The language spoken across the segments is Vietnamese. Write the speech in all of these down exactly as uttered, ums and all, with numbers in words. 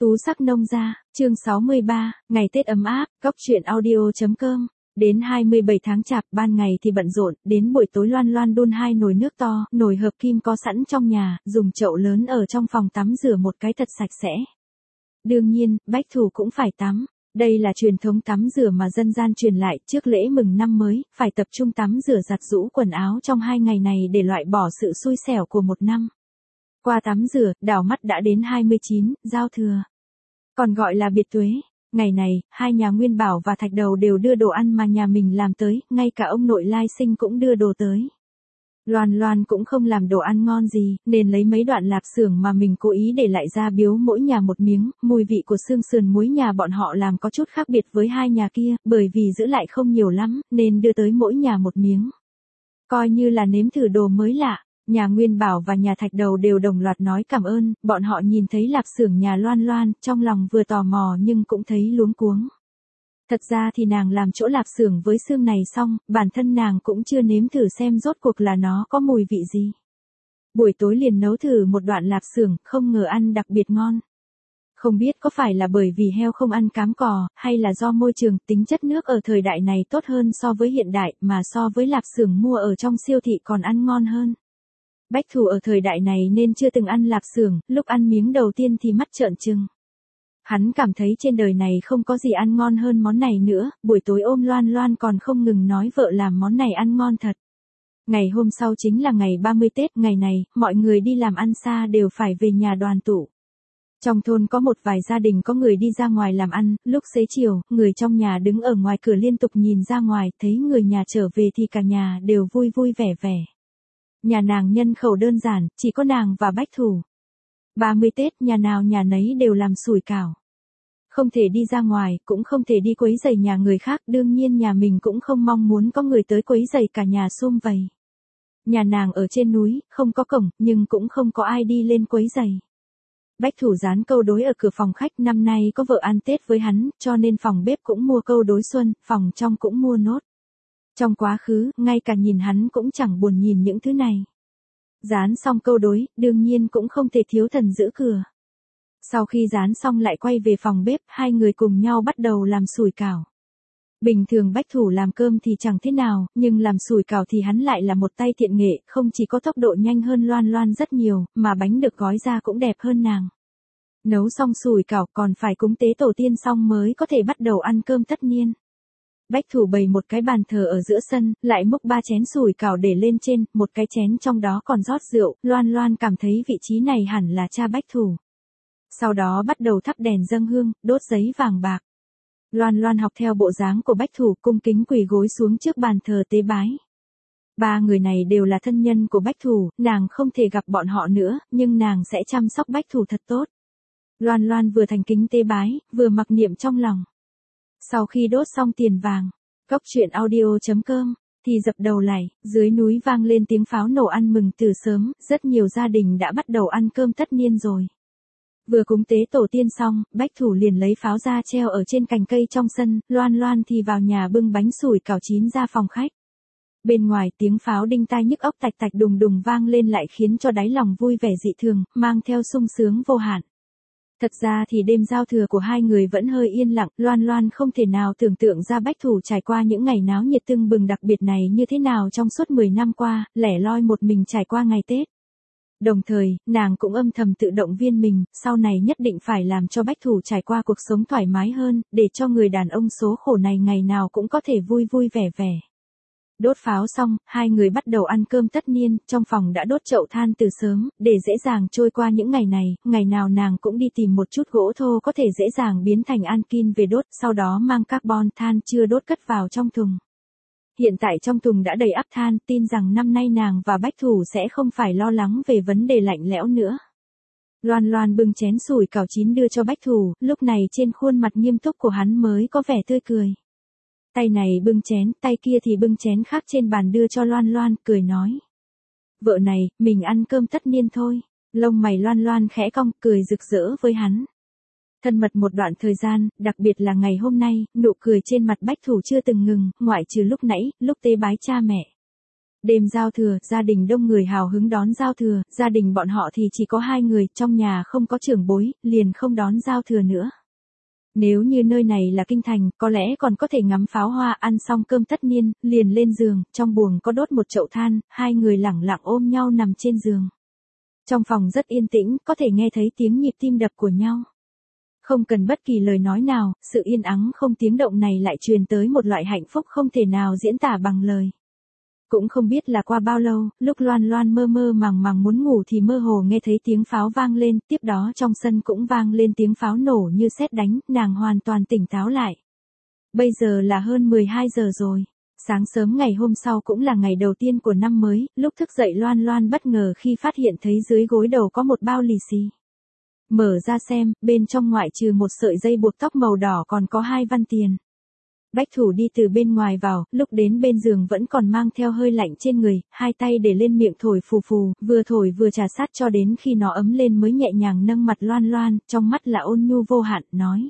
Tú sắc nông gia, chương sáu mươi ba, ngày Tết ấm áp, góc truyện audio.com. Đến hai mươi bảy tháng chạp, ban ngày thì bận rộn, đến buổi tối Loan Loan đun hai nồi nước to, nồi hợp kim có sẵn trong nhà, dùng chậu lớn ở trong phòng tắm rửa một cái thật sạch sẽ. Đương nhiên, Bách Thủ cũng phải tắm. Đây là truyền thống tắm rửa mà dân gian truyền lại trước lễ mừng năm mới, phải tập trung tắm rửa giặt giũ quần áo trong hai ngày này để loại bỏ sự xui xẻo của một năm. Qua tắm rửa, đảo mắt đã đến hai mươi chín, giao thừa. Còn gọi là biệt tuế. Ngày này, hai nhà Nguyên Bảo và Thạch Đầu đều đưa đồ ăn mà nhà mình làm tới, ngay cả ông nội Lai Sinh cũng đưa đồ tới. Loan Loan cũng không làm đồ ăn ngon gì, nên lấy mấy đoạn lạp xưởng mà mình cố ý để lại ra biếu mỗi nhà một miếng, mùi vị của xương sườn muối nhà bọn họ làm có chút khác biệt với hai nhà kia, bởi vì giữ lại không nhiều lắm, nên đưa tới mỗi nhà một miếng. Coi như là nếm thử đồ mới lạ. Nhà Nguyên Bảo và nhà Thạch Đầu đều đồng loạt nói cảm ơn, bọn họ nhìn thấy lạp xưởng nhà Loan Loan, trong lòng vừa tò mò nhưng cũng thấy luống cuống. Thật ra thì nàng làm chỗ lạp xưởng với xương này xong, bản thân nàng cũng chưa nếm thử xem rốt cuộc là nó có mùi vị gì. Buổi tối liền nấu thử một đoạn lạp xưởng, không ngờ ăn đặc biệt ngon. Không biết có phải là bởi vì heo không ăn cám cò, hay là do môi trường, tính chất nước ở thời đại này tốt hơn so với hiện đại, mà so với lạp xưởng mua ở trong siêu thị còn ăn ngon hơn. Bách Thủ ở thời đại này nên chưa từng ăn lạp xưởng, lúc ăn miếng đầu tiên thì mắt trợn trừng. Hắn cảm thấy trên đời này không có gì ăn ngon hơn món này nữa, buổi tối ôm Loan Loan còn không ngừng nói vợ làm món này ăn ngon thật. Ngày hôm sau chính là ngày ba mươi Tết, ngày này, mọi người đi làm ăn xa đều phải về nhà đoàn tụ. Trong thôn có một vài gia đình có người đi ra ngoài làm ăn, lúc xế chiều, người trong nhà đứng ở ngoài cửa liên tục nhìn ra ngoài, thấy người nhà trở về thì cả nhà đều vui vui vẻ vẻ. Nhà nàng nhân khẩu đơn giản, chỉ có nàng và Bách Thủ. ba mươi Tết, nhà nào nhà nấy đều làm sủi cảo. Không thể đi ra ngoài, cũng không thể đi quấy rầy nhà người khác, đương nhiên nhà mình cũng không mong muốn có người tới quấy rầy cả nhà sum vầy. Nhà nàng ở trên núi, không có cổng, nhưng cũng không có ai đi lên quấy rầy. Bách Thủ dán câu đối ở cửa phòng khách, năm nay có vợ ăn Tết với hắn, cho nên phòng bếp cũng mua câu đối xuân, phòng trong cũng mua nốt. Trong quá khứ, ngay cả nhìn hắn cũng chẳng buồn nhìn những thứ này. Dán xong câu đối, đương nhiên cũng không thể thiếu thần giữ cửa. Sau khi dán xong lại quay về phòng bếp, hai người cùng nhau bắt đầu làm sủi cảo. Bình thường Bách Thủ làm cơm thì chẳng thế nào, nhưng làm sủi cảo thì hắn lại là một tay thiện nghệ, không chỉ có tốc độ nhanh hơn Loan Loan rất nhiều, mà bánh được gói ra cũng đẹp hơn nàng. Nấu xong sủi cảo còn phải cúng tế tổ tiên xong mới có thể bắt đầu ăn cơm tất niên. Bách Thủ bày một cái bàn thờ ở giữa sân, lại múc ba chén sủi cảo để lên trên, một cái chén trong đó còn rót rượu, Loan Loan cảm thấy vị trí này hẳn là cha Bách Thủ. Sau đó bắt đầu thắp đèn dâng hương, đốt giấy vàng bạc. Loan Loan học theo bộ dáng của Bách Thủ, cung kính quỳ gối xuống trước bàn thờ tế bái. Ba người này đều là thân nhân của Bách Thủ, nàng không thể gặp bọn họ nữa, nhưng nàng sẽ chăm sóc Bách Thủ thật tốt. Loan Loan vừa thành kính tế bái, vừa mặc niệm trong lòng. Sau khi đốt xong tiền vàng, góc truyện audio.com, thì dập đầu lại, dưới núi vang lên tiếng pháo nổ ăn mừng từ sớm, rất nhiều gia đình đã bắt đầu ăn cơm tất niên rồi. Vừa cúng tế tổ tiên xong, Bách Thủ liền lấy pháo ra treo ở trên cành cây trong sân, Loan Loan thì vào nhà bưng bánh sủi cảo chín ra phòng khách. Bên ngoài tiếng pháo đinh tai nhức óc tạch tạch đùng đùng vang lên lại khiến cho đáy lòng vui vẻ dị thường, mang theo sung sướng vô hạn. Thật ra thì đêm giao thừa của hai người vẫn hơi yên lặng, Loan Loan không thể nào tưởng tượng ra Bách Thủ trải qua những ngày náo nhiệt tưng bừng đặc biệt này như thế nào trong suốt mười năm qua, lẻ loi một mình trải qua ngày Tết. Đồng thời, nàng cũng âm thầm tự động viên mình, sau này nhất định phải làm cho Bách Thủ trải qua cuộc sống thoải mái hơn, để cho người đàn ông số khổ này ngày nào cũng có thể vui vui vẻ vẻ. Đốt pháo xong, hai người bắt đầu ăn cơm tất niên, trong phòng đã đốt chậu than từ sớm, để dễ dàng trôi qua những ngày này, ngày nào nàng cũng đi tìm một chút gỗ thô có thể dễ dàng biến thành alkin về đốt, sau đó mang carbon than chưa đốt cất vào trong thùng. Hiện tại trong thùng đã đầy ắp than, tin rằng năm nay nàng và Bách Thủ sẽ không phải lo lắng về vấn đề lạnh lẽo nữa. Loan Loan bưng chén sủi cảo chín đưa cho Bách Thủ, lúc này trên khuôn mặt nghiêm túc của hắn mới có vẻ tươi cười. Tay này bưng chén, tay kia thì bưng chén khác trên bàn đưa cho Loan Loan, cười nói. Vợ này, mình ăn cơm tất niên thôi. Lông mày Loan Loan khẽ cong, cười rực rỡ với hắn. Thân mật một đoạn thời gian, đặc biệt là ngày hôm nay, nụ cười trên mặt Bách Thủ chưa từng ngừng, ngoại trừ lúc nãy, lúc tế bái cha mẹ. Đêm giao thừa, gia đình đông người hào hứng đón giao thừa, gia đình bọn họ thì chỉ có hai người, trong nhà không có trưởng bối, liền không đón giao thừa nữa. Nếu như nơi này là kinh thành, có lẽ còn có thể ngắm pháo hoa, ăn xong cơm tất niên, liền lên giường, trong buồng có đốt một chậu than, hai người lẳng lặng ôm nhau nằm trên giường. Trong phòng rất yên tĩnh, có thể nghe thấy tiếng nhịp tim đập của nhau. Không cần bất kỳ lời nói nào, sự yên ắng không tiếng động này lại truyền tới một loại hạnh phúc không thể nào diễn tả bằng lời. Cũng không biết là qua bao lâu, lúc Loan Loan mơ mơ màng màng muốn ngủ thì mơ hồ nghe thấy tiếng pháo vang lên, tiếp đó trong sân cũng vang lên tiếng pháo nổ như sét đánh, nàng hoàn toàn tỉnh táo lại. Bây giờ là hơn mười hai giờ rồi. Sáng sớm ngày hôm sau cũng là ngày đầu tiên của năm mới, lúc thức dậy Loan Loan bất ngờ khi phát hiện thấy dưới gối đầu có một bao lì xì. Mở ra xem, bên trong ngoại trừ một sợi dây buộc tóc màu đỏ còn có hai văn tiền. Bách Thủ đi từ bên ngoài vào, lúc đến bên giường vẫn còn mang theo hơi lạnh trên người, hai tay để lên miệng thổi phù phù, vừa thổi vừa trà sát cho đến khi nó ấm lên mới nhẹ nhàng nâng mặt Loan Loan, trong mắt là ôn nhu vô hạn, nói.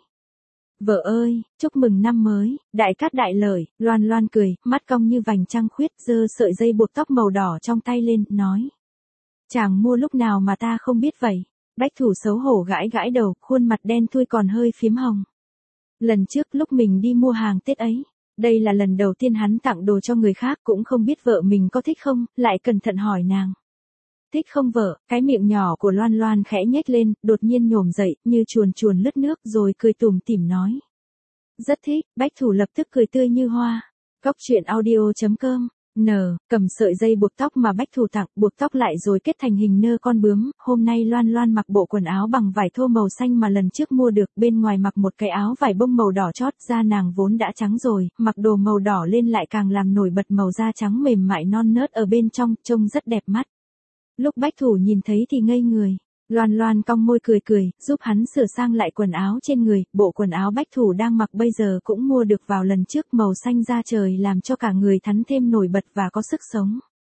Vợ ơi, chúc mừng năm mới, đại cát đại lợi. Loan Loan cười, mắt cong như vành trăng khuyết, giơ sợi dây buộc tóc màu đỏ trong tay lên, nói. Chàng mua lúc nào mà ta không biết vậy. Bách Thủ xấu hổ gãi gãi đầu, khuôn mặt đen thui còn hơi phím hồng. Lần trước lúc mình đi mua hàng Tết ấy, đây là lần đầu tiên hắn tặng đồ cho người khác, cũng không biết vợ mình có thích không, lại cẩn thận hỏi nàng. Thích không vợ? Cái miệng nhỏ của Loan Loan khẽ nhếch lên, đột nhiên nhổm dậy, như chuồn chuồn lướt nước rồi cười tủm tỉm nói. Rất thích. Bách Thủ lập tức cười tươi như hoa. Cóc truyện audio chấm com. N, cầm sợi dây buộc tóc mà Bách Thủ tặng, buộc tóc lại rồi kết thành hình nơ con bướm. Hôm nay Loan Loan mặc bộ quần áo bằng vải thô màu xanh mà lần trước mua được, bên ngoài mặc một cái áo vải bông màu đỏ chót, da nàng vốn đã trắng rồi, mặc đồ màu đỏ lên lại càng làm nổi bật màu da trắng mềm mại non nớt ở bên trong, trông rất đẹp mắt. Lúc Bách Thủ nhìn thấy thì ngây người. Loan Loan cong môi cười cười, giúp hắn sửa sang lại quần áo trên người, bộ quần áo Bách Thủ đang mặc bây giờ cũng mua được vào lần trước, màu xanh da trời làm cho cả người thắn thêm nổi bật và có sức sống.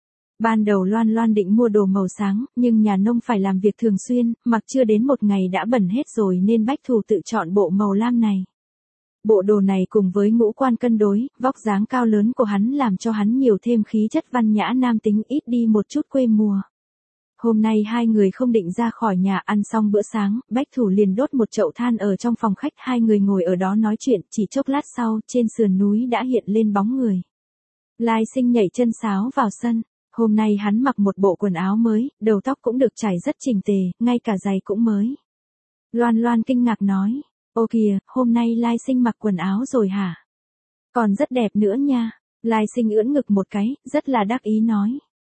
Ban đầu Loan Loan định mua đồ màu sáng, nhưng nhà nông phải làm việc thường xuyên, mặc chưa đến một ngày đã bẩn hết rồi nên Bách Thủ tự chọn bộ màu lam này. Bộ đồ này cùng với ngũ quan cân đối, vóc dáng cao lớn của hắn làm cho hắn nhiều thêm khí chất văn nhã nam tính, ít đi một chút quê mùa. Hôm nay hai người không định ra khỏi nhà, ăn xong bữa sáng, Bách Thủ liền đốt một chậu than ở trong phòng khách, hai người ngồi ở đó nói chuyện, chỉ chốc lát sau, trên sườn núi đã hiện lên bóng người. Lai Sinh nhảy chân sáo vào sân, hôm nay hắn mặc một bộ quần áo mới, đầu tóc cũng được chải rất chỉnh tề, ngay cả giày cũng mới. Loan Loan kinh ngạc nói, ô kìa, hôm nay Lai Sinh mặc quần áo rồi hả? Còn rất đẹp nữa nha. Lai Sinh ưỡn ngực một cái, rất là đắc ý nói.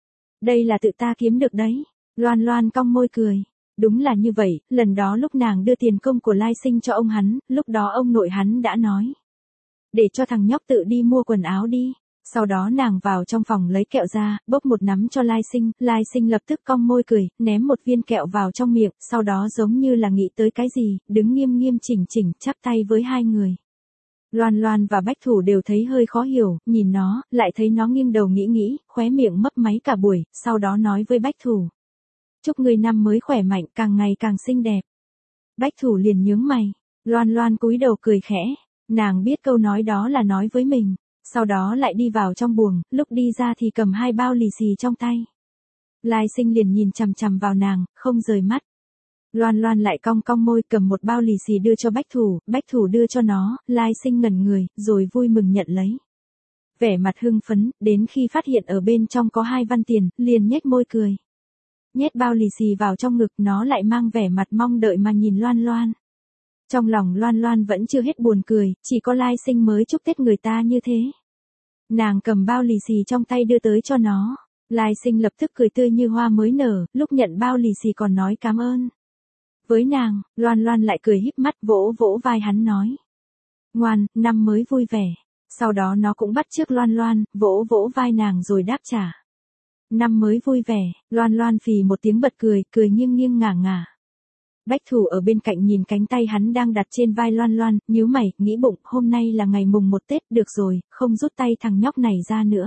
Đây là tự ta kiếm được đấy. Loan Loan cong môi cười. Đúng là như vậy, lần đó lúc nàng đưa tiền công của Lai Sinh cho ông hắn, lúc đó ông nội hắn đã nói. Để cho thằng nhóc tự đi mua quần áo đi. Sau đó nàng vào trong phòng lấy kẹo ra, bốc một nắm cho Lai Sinh, Lai Sinh lập tức cong môi cười, ném một viên kẹo vào trong miệng, sau đó giống như là nghĩ tới cái gì, đứng nghiêm nghiêm chỉnh chỉnh, chắp tay với hai người. Loan Loan và Bách Thủ đều thấy hơi khó hiểu, nhìn nó, lại thấy nó nghiêng đầu nghĩ nghĩ, khóe miệng mấp máy cả buổi, sau đó nói với Bách Thủ. Chúc ngươi năm mới khỏe mạnh, càng ngày càng xinh đẹp. Bách Thủ liền nhướng mày, Loan Loan cúi đầu cười khẽ, nàng biết câu nói đó là nói với mình, sau đó lại đi vào trong buồng, lúc đi ra thì cầm hai bao lì xì trong tay. Lai Sinh liền nhìn chằm chằm vào nàng, không rời mắt. Loan Loan lại cong cong môi cầm một bao lì xì đưa cho Bách Thủ, Bách Thủ đưa cho nó, Lai Sinh ngẩn người, rồi vui mừng nhận lấy. Vẻ mặt hưng phấn, đến khi phát hiện ở bên trong có hai văn tiền, liền nhếch môi cười. Nhét bao lì xì vào trong ngực, nó lại mang vẻ mặt mong đợi mà nhìn Loan Loan. Trong lòng Loan Loan vẫn chưa hết buồn cười, chỉ có Lai Sinh mới chúc Tết người ta như thế. Nàng cầm bao lì xì trong tay đưa tới cho nó, Lai Sinh lập tức cười tươi như hoa mới nở, lúc nhận bao lì xì còn nói cảm ơn. Với nàng, Loan Loan lại cười híp mắt vỗ vỗ vai hắn nói. Ngoan, năm mới vui vẻ. Sau đó nó cũng bắt chước Loan Loan, vỗ vỗ vai nàng rồi đáp trả. Năm mới vui vẻ, Loan Loan phì một tiếng bật cười, cười nghiêng nghiêng ngả ngả. Bách Thủ ở bên cạnh nhìn cánh tay hắn đang đặt trên vai Loan Loan, nhíu mày, nghĩ bụng, hôm nay là ngày mùng một Tết, được rồi, không rút tay thằng nhóc này ra nữa.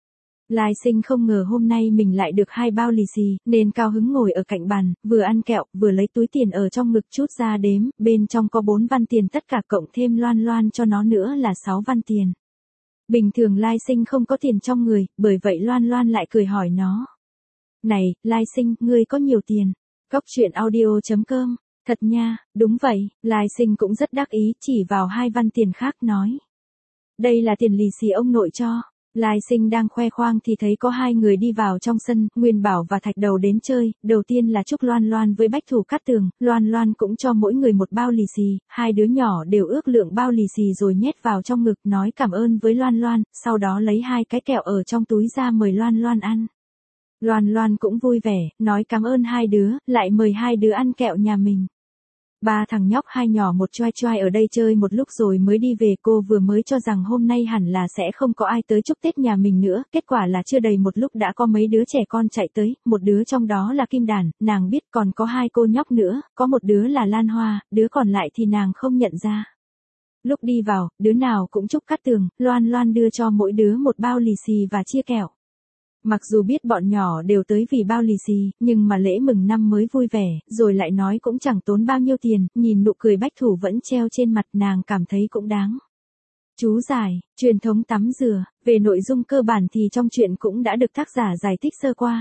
Lai Sinh không ngờ hôm nay mình lại được hai bao lì xì, nên cao hứng ngồi ở cạnh bàn, vừa ăn kẹo, vừa lấy túi tiền ở trong ngực chút ra đếm, bên trong có bốn văn tiền tất cả cộng thêm Loan Loan cho nó nữa là sáu văn tiền. Bình thường Lai Sinh không có tiền trong người, bởi vậy Loan Loan lại cười hỏi nó. Này, Lai Sinh, ngươi có nhiều tiền. Cóc truyện audio chấm com. Thật nha, đúng vậy, Lai Sinh cũng rất đắc ý chỉ vào hai văn tiền khác nói. Đây là tiền lì xì ông nội cho. Lai Sinh đang khoe khoang thì thấy có hai người đi vào trong sân, Nguyên Bảo và Thạch Đầu đến chơi, đầu tiên là Trúc Loan Loan với Bách Thủ Cát Tường, Loan Loan cũng cho mỗi người một bao lì xì, hai đứa nhỏ đều ước lượng bao lì xì rồi nhét vào trong ngực nói cảm ơn với Loan Loan, sau đó lấy hai cái kẹo ở trong túi ra mời Loan Loan ăn. Loan Loan cũng vui vẻ, nói cảm ơn hai đứa, lại mời hai đứa ăn kẹo nhà mình. Ba thằng nhóc hai nhỏ một choai choai ở đây chơi một lúc rồi mới đi về, cô vừa mới cho rằng hôm nay hẳn là sẽ không có ai tới chúc Tết nhà mình nữa, kết quả là chưa đầy một lúc đã có mấy đứa trẻ con chạy tới, một đứa trong đó là Kim Đàn, nàng biết còn có hai cô nhóc nữa, có một đứa là Lan Hoa, đứa còn lại thì nàng không nhận ra. Lúc đi vào, đứa nào cũng chúc Cát Tường, Loan Loan đưa cho mỗi đứa một bao lì xì và chia kẹo. Mặc dù biết bọn nhỏ đều tới vì bao lì xì, nhưng mà lễ mừng năm mới vui vẻ, rồi lại nói cũng chẳng tốn bao nhiêu tiền, nhìn nụ cười Bách Thủ vẫn treo trên mặt nàng cảm thấy cũng đáng. Chú giải, truyền thống tắm rửa, về nội dung cơ bản thì trong truyện cũng đã được tác giả giải thích sơ qua.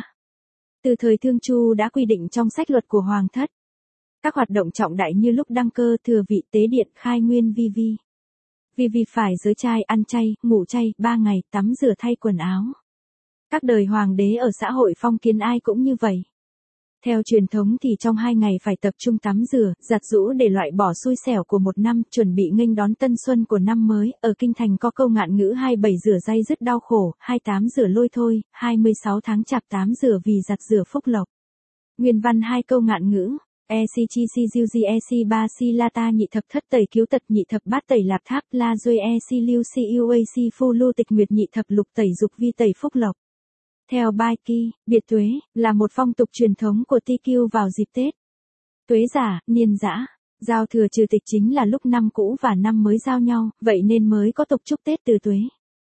Từ thời Thương Chu đã quy định trong sách luật của Hoàng thất. Các hoạt động trọng đại như lúc đăng cơ, thừa vị, tế điện, khai nguyên vi vi. Vi vi phải giới trai, ăn chay, ngủ chay, ba ngày, tắm rửa thay quần áo. Các đời hoàng đế ở xã hội phong kiến ai cũng như vậy. Theo truyền thống thì trong hai ngày phải tập trung tắm rửa, giặt giũ để loại bỏ xui xẻo của một năm, chuẩn bị nghênh đón tân xuân của năm mới. Ở kinh thành có câu ngạn ngữ hai mươi bảy rửa day dứt đau khổ, hai mươi tám rửa lôi thôi, hai mươi sáu tháng chạp tám rửa vì giặt rửa phúc lộc. Nguyên văn hai câu ngạn ngữ. E si chi si diêu di e si ba si la ta nhị thập thất tẩy cứu tật nhị thập bát tẩy lạp tháp la duê e si lưu si yêu a si phu lưu tịch nguyệt nhị thập lục tẩy dục vi tẩy phúc lộc. Theo Bai Ki, biệt tuế, là một phong tục truyền thống của Ti Kiêu vào dịp Tết. Tuế giả, niên giã, giao thừa trừ tịch chính là lúc năm cũ và năm mới giao nhau, vậy nên mới có tục chúc Tết từ tuế.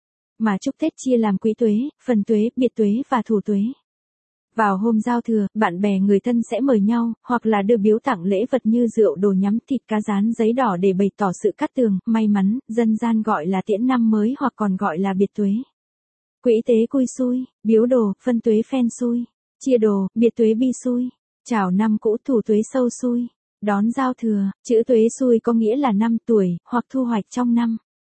Mà chúc Tết chia làm quý tuế, phần tuế, biệt tuế và thủ tuế. Vào hôm giao thừa, bạn bè người thân sẽ mời nhau, hoặc là đưa biếu tặng lễ vật như rượu đồ nhắm, thịt cá rán, giấy đỏ để bày tỏ sự cát tường, may mắn, dân gian gọi là tiễn năm mới hoặc còn gọi là biệt tuế. Quỹ tế cui xui, biếu đồ, phân tuế phen xui, chia đồ, biệt tuế bi xui, chào năm cũ thủ tuế sâu xui, đón giao thừa, chữ tuế xui có nghĩa là năm tuổi, hoặc thu hoạch trong năm.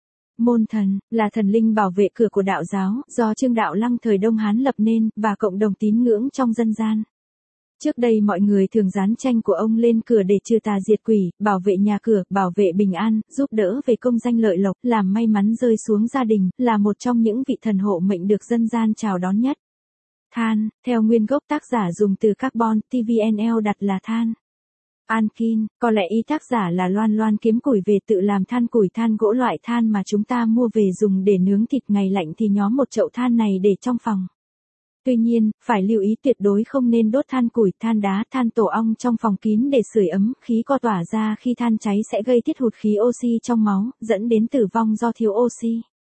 Môn thần, là thần linh bảo vệ cửa của đạo giáo, do Trương Đạo Lăng thời Đông Hán lập nên, và cộng đồng tín ngưỡng trong dân gian. Trước đây mọi người thường dán tranh của ông lên cửa để trừ tà diệt quỷ, bảo vệ nhà cửa, bảo vệ bình an, giúp đỡ về công danh lợi lộc, làm may mắn rơi xuống gia đình, là một trong những vị thần hộ mệnh được dân gian chào đón nhất. Than, theo nguyên gốc tác giả dùng từ carbon, tê vê en lờ đặt là than. Ankin, có lẽ ý tác giả là Loan Loan kiếm củi về tự làm than củi, than gỗ loại than mà chúng ta mua về dùng để nướng thịt ngày lạnh thì nhóm một chậu than này để trong phòng. Tuy nhiên, phải lưu ý tuyệt đối không nên đốt than củi, than đá, than tổ ong trong phòng kín để sưởi ấm, khí co tỏa ra khi than cháy sẽ gây tiết hụt khí oxy trong máu, dẫn đến tử vong do thiếu oxy.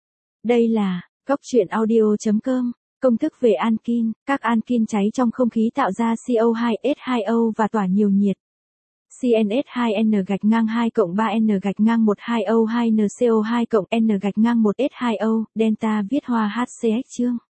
Đây là cóc truyện audio chấm com. Công thức về Ankin, các Ankin cháy trong không khí tạo ra xê o hai ét hai o và tỏa nhiều nhiệt. xê en ét hai en gạch ngang hai cộng ba N gạch ngang một hai O hai N C O hai cộng N gạch ngang một S hai O, delta viết hoa hát xê ích chương.